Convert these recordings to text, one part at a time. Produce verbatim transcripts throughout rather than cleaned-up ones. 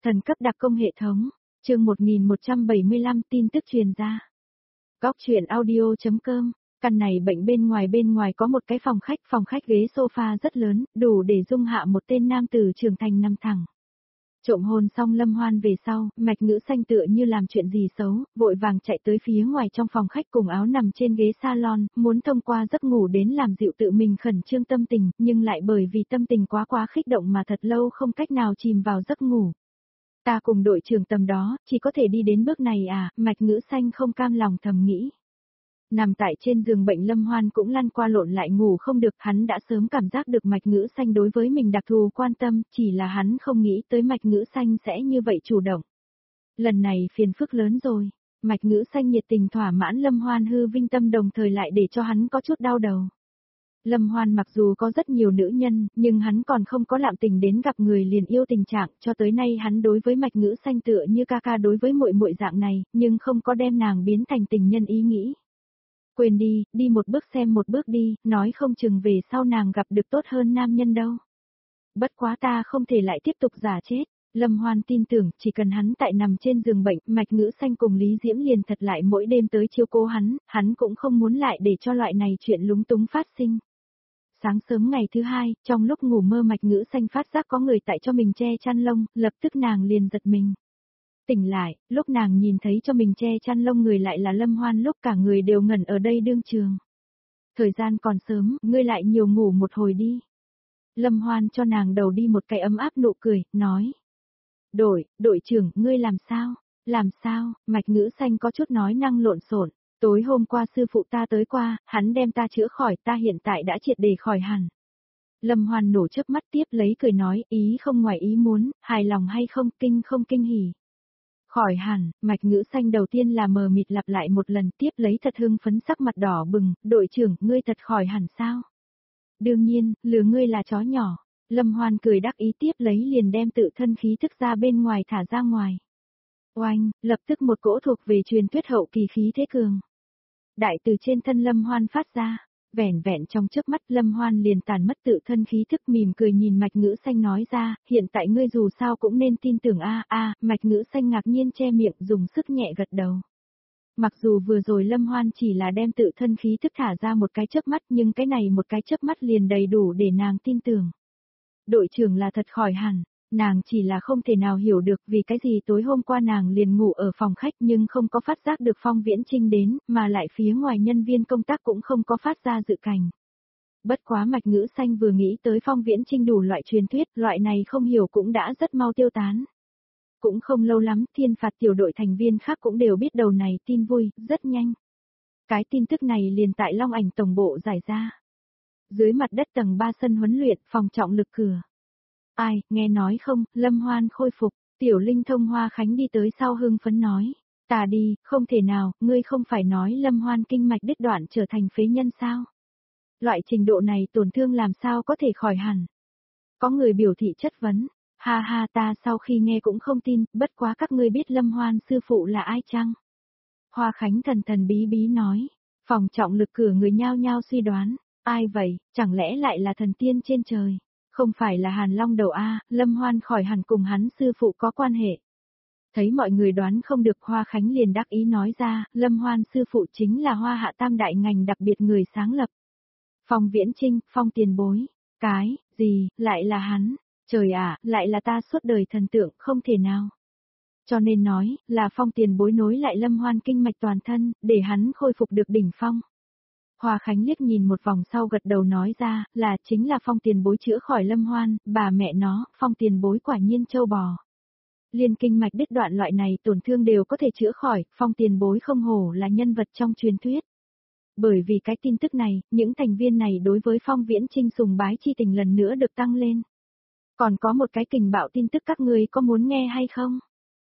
Thần cấp đặc công hệ thống, chương một nghìn một trăm bảy mươi lăm tin tức truyền ra. Góc truyện audio.com, căn này bệnh bên ngoài bên ngoài có một cái phòng khách, phòng khách ghế sofa rất lớn, đủ để dung hạ một tên nam tử trưởng thành nằm thẳng. Trộm hồn xong Lâm Hoan về sau, Mạch Ngữ Xanh tựa như làm chuyện gì xấu, vội vàng chạy tới phía ngoài trong phòng khách cùng áo nằm trên ghế salon, muốn thông qua giấc ngủ đến làm dịu tự mình khẩn trương tâm tình, nhưng lại bởi vì tâm tình quá quá kích động mà thật lâu không cách nào chìm vào giấc ngủ. Ta cùng đội trưởng tầm đó, chỉ có thể đi đến bước này à, Mạch Ngữ Xanh không cam lòng thầm nghĩ. Nằm tại trên giường bệnh Lâm Hoan cũng lăn qua lộn lại ngủ không được, hắn đã sớm cảm giác được Mạch Ngữ Xanh đối với mình đặc thù quan tâm, chỉ là hắn không nghĩ tới Mạch Ngữ Xanh sẽ như vậy chủ động. Lần này phiền phức lớn rồi, Mạch Ngữ Xanh nhiệt tình thỏa mãn Lâm Hoan hư vinh tâm đồng thời lại để cho hắn có chút đau đầu. Lâm Hoan mặc dù có rất nhiều nữ nhân, nhưng hắn còn không có lạm tình đến gặp người liền yêu tình trạng, cho tới nay hắn đối với Mạch Ngữ Xanh tựa như ca ca đối với muội muội dạng này, nhưng không có đem nàng biến thành tình nhân ý nghĩ. Quên đi, đi một bước xem một bước đi, nói không chừng về sau nàng gặp được tốt hơn nam nhân đâu. Bất quá ta không thể lại tiếp tục giả chết. Lâm Hoan tin tưởng, chỉ cần hắn tại nằm trên giường bệnh, Mạch Ngữ Xanh cùng Lý Diễm liền thật lại mỗi đêm tới chiếu cố hắn, hắn cũng không muốn lại để cho loại này chuyện lúng túng phát sinh. Sáng sớm ngày thứ hai, trong lúc ngủ mơ Mạch Ngữ Xanh phát giác có người tại cho mình che chăn lông, lập tức nàng liền giật mình. Tỉnh lại, lúc nàng nhìn thấy cho mình che chăn lông người lại là Lâm Hoan, lúc cả người đều ngẩn ở đây đương trường. Thời gian còn sớm, ngươi lại nhiều ngủ một hồi đi. Lâm Hoan cho nàng đầu đi một cái ấm áp nụ cười, nói. Đội, đội trưởng, ngươi làm sao? Làm sao? Mạch Ngữ Xanh có chút nói năng lộn xộn. Tối hôm qua sư phụ ta tới qua, hắn đem ta chữa khỏi, ta hiện tại đã triệt để khỏi hẳn. Lâm Hoan nổ chớp mắt tiếp lấy cười nói, ý không ngoài ý muốn, hài lòng hay không, kinh không kinh hỉ. Khỏi hẳn, Mạch Ngữ Xanh đầu tiên là mờ mịt lặp lại một lần, tiếp lấy thật hưng phấn sắc mặt đỏ bừng, đội trưởng, ngươi thật khỏi hẳn sao? Đương nhiên, lừa ngươi là chó nhỏ. Lâm Hoan cười đắc ý tiếp lấy liền đem tự thân khí thức ra bên ngoài thả ra ngoài. Oanh, lập tức một cỗ thuộc về truyền thuyết hậu kỳ khí thế cường. Đại từ trên thân Lâm Hoan phát ra, vẻn vẹn trong chớp mắt Lâm Hoan liền tàn mất tự thân khí thức mỉm cười nhìn Mạch Ngữ Xanh nói ra, hiện tại ngươi dù sao cũng nên tin tưởng a a, Mạch Ngữ Xanh ngạc nhiên che miệng dùng sức nhẹ gật đầu. Mặc dù vừa rồi Lâm Hoan chỉ là đem tự thân khí thức thả ra một cái chớp mắt nhưng cái này một cái chớp mắt liền đầy đủ để nàng tin tưởng. Đội trưởng là thật khỏi hẳn. Nàng chỉ là không thể nào hiểu được vì cái gì tối hôm qua nàng liền ngủ ở phòng khách nhưng không có phát giác được Phong Viễn Trinh đến, mà lại phía ngoài nhân viên công tác cũng không có phát ra dự cảnh. Bất quá Mạch Ngữ Xanh vừa nghĩ tới Phong Viễn Trinh đủ loại truyền thuyết, loại này không hiểu cũng đã rất mau tiêu tán. Cũng không lâu lắm, thiên phạt tiểu đội thành viên khác cũng đều biết đầu này tin vui, rất nhanh. Cái tin tức này liền tại Long Ảnh tổng bộ giải ra. Dưới mặt đất tầng ba sân huấn luyện, phòng trọng lực cửa. Ai, nghe nói không, Lâm Hoan khôi phục, Tiểu Linh Thông Hoa Khánh đi tới sau hưng phấn nói. Ta đi, không thể nào, ngươi không phải nói Lâm Hoan kinh mạch đứt đoạn trở thành phế nhân sao? Loại trình độ này tổn thương làm sao có thể khỏi hẳn? Có người biểu thị chất vấn, ha ha ta sau khi nghe cũng không tin, bất quá các ngươi biết Lâm Hoan sư phụ là ai chăng? Hoa Khánh thần thần bí bí nói, phòng trọng lực cửa người nhao nhao suy đoán, ai vậy, chẳng lẽ lại là thần tiên trên trời? Không phải là Hàn Long đầu A, Lâm Hoan khỏi hẳn cùng hắn sư phụ có quan hệ. Thấy mọi người đoán không được Hoa Khánh liền đắc ý nói ra, Lâm Hoan sư phụ chính là Hoa Hạ Tam đại ngành đặc biệt người sáng lập. Phong Viễn Trinh, Phong tiền bối, cái, gì, lại là hắn, trời ạ, lại là ta suốt đời thần tượng, không thể nào. Cho nên nói, là Phong tiền bối nối lại Lâm Hoan kinh mạch toàn thân, để hắn khôi phục được đỉnh phong. Hoa Khánh liếc nhìn một vòng sau gật đầu nói ra, là chính là Phong tiền bối chữa khỏi Lâm Hoan, bà mẹ nó, Phong tiền bối quả nhiên châu bò. Liên kinh mạch đứt đoạn loại này tổn thương đều có thể chữa khỏi, Phong tiền bối không hổ là nhân vật trong truyền thuyết. Bởi vì cái tin tức này, những thành viên này đối với Phong Viễn Trinh sùng bái chi tình lần nữa được tăng lên. Còn có một cái kình bạo tin tức các ngươi có muốn nghe hay không?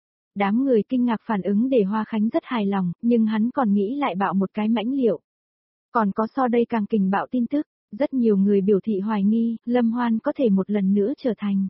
Đám người kinh ngạc phản ứng để Hoa Khánh rất hài lòng, nhưng hắn còn nghĩ lại bạo một cái mãnh liệu. Còn có so đây càng kình bạo tin tức, rất nhiều người biểu thị hoài nghi, Lâm Hoan có thể một lần nữa trở thành.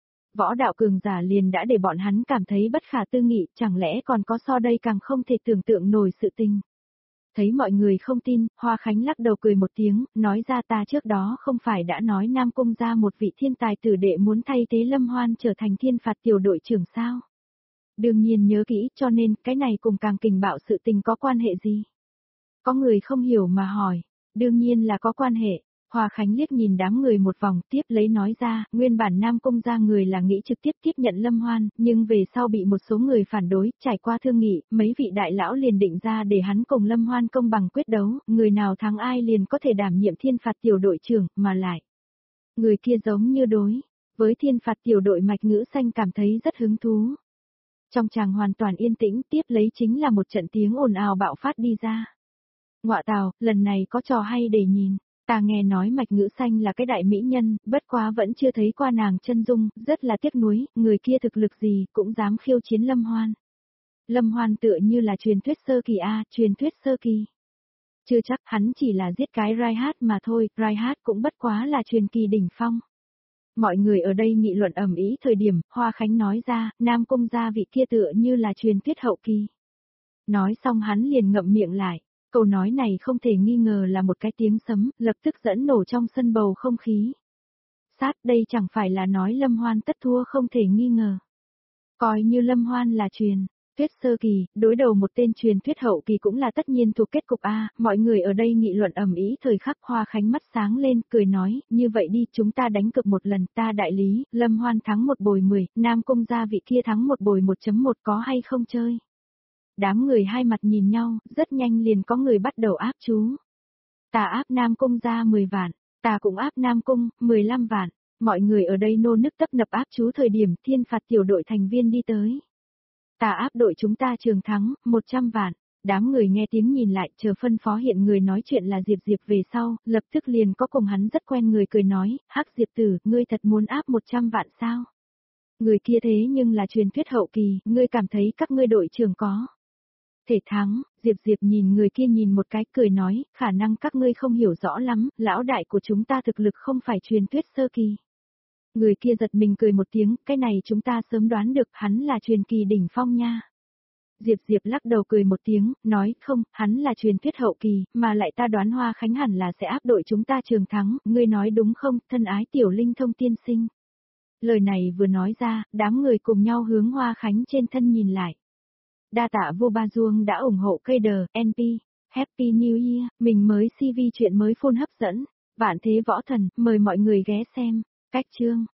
Võ đạo cường giả liền đã để bọn hắn cảm thấy bất khả tư nghị, chẳng lẽ còn có so đây càng không thể tưởng tượng nổi sự tình. Thấy mọi người không tin, Hoa Khánh lắc đầu cười một tiếng, nói ra ta trước đó không phải đã nói Nam Cung ra một vị thiên tài tử đệ muốn thay thế Lâm Hoan trở thành thiên phạt tiểu đội trưởng sao? Đương nhiên nhớ kỹ, cho nên cái này cùng Càng Kình Bạo sự tình có quan hệ gì? Có người không hiểu mà hỏi, đương nhiên là có quan hệ. Hoa Khánh liếc nhìn đám người một vòng, tiếp lấy nói ra, nguyên bản Nam Cung ra người là nghĩ trực tiếp tiếp nhận Lâm Hoan, nhưng về sau bị một số người phản đối, trải qua thương nghị, mấy vị đại lão liền định ra để hắn cùng Lâm Hoan công bằng quyết đấu, người nào thắng ai liền có thể đảm nhiệm thiên phạt tiểu đội trưởng, mà lại. Người kia giống như đối, với thiên phạt tiểu đội Mạch Ngữ Xanh cảm thấy rất hứng thú. Trong tràng hoàn toàn yên tĩnh, tiếp lấy chính là một trận tiếng ồn ào bạo phát đi ra. Ngọa tào, lần này có trò hay để nhìn. Ta nghe nói Mạch Ngữ Xanh là cái đại mỹ nhân, bất quá vẫn chưa thấy qua nàng chân dung, rất là tiếc nuối, người kia thực lực gì cũng dám khiêu chiến Lâm Hoan. Lâm Hoan tựa như là truyền thuyết sơ kỳ a, truyền thuyết sơ kỳ. Chưa chắc, hắn chỉ là giết cái Raihat mà thôi, Raihat cũng bất quá là truyền kỳ đỉnh phong. Mọi người ở đây nghị luận ầm ĩ thời điểm, Hoa Khánh nói ra, Nam Cung gia vị kia tựa như là truyền thuyết hậu kỳ. Nói xong hắn liền ngậm miệng lại. Câu nói này không thể nghi ngờ là một cái tiếng sấm, lập tức dẫn nổ trong sân bầu không khí. Sát, đây chẳng phải là nói Lâm Hoan tất thua không thể nghi ngờ. Coi như Lâm Hoan là truyền thuyết sơ kỳ, đối đầu một tên truyền thuyết hậu kỳ cũng là tất nhiên thuộc kết cục A, mọi người ở đây nghị luận ầm ĩ thời khắc. Hoa Khánh mắt sáng lên, cười nói, như vậy đi, chúng ta đánh cược một lần, ta đại lý, Lâm Hoan thắng một bồi mười, Nam Cung gia vị kia thắng một bồi một chấm một, có hay không chơi? Đám người hai mặt nhìn nhau, rất nhanh liền có người bắt đầu áp chú. Ta áp Nam Cung ra mười vạn, ta cũng áp Nam Cung, mười lăm vạn. Mọi người ở đây nô nức tấp nập áp chú thời điểm thiên phạt tiểu đội thành viên đi tới. Ta áp đội chúng ta Trường Thắng, một trăm vạn. Đám người nghe tiếng nhìn lại, chờ phân phó hiện người nói chuyện là Diệp Diệp về sau, lập tức liền có cùng hắn rất quen người cười nói, hắc Diệp tử, ngươi thật muốn áp một trăm vạn sao? Người kia thế nhưng là truyền thuyết hậu kỳ, ngươi cảm thấy các ngươi đội trưởng có thể thắng. Diệp Diệp nhìn người kia nhìn một cái, cười nói, khả năng các ngươi không hiểu rõ lắm, lão đại của chúng ta thực lực không phải truyền thuyết sơ kỳ. Người kia giật mình cười một tiếng, cái này chúng ta sớm đoán được, hắn là truyền kỳ đỉnh phong nha. Diệp Diệp lắc đầu cười một tiếng, nói, không, hắn là truyền thuyết hậu kỳ, mà lại ta đoán Hoa Khánh hẳn là sẽ áp đội chúng ta Trường Thắng, ngươi nói đúng không, thân ái tiểu linh thông tiên sinh. Lời này vừa nói ra, đám người cùng nhau hướng Hoa Khánh trên thân nhìn lại. Đa tạ vô ba duông đã ủng hộ cây đờ, en pê, Happy New Year, mình mới xê vê chuyện mới phun hấp dẫn, vạn thế võ thần, mời mọi người ghé xem, cách chương.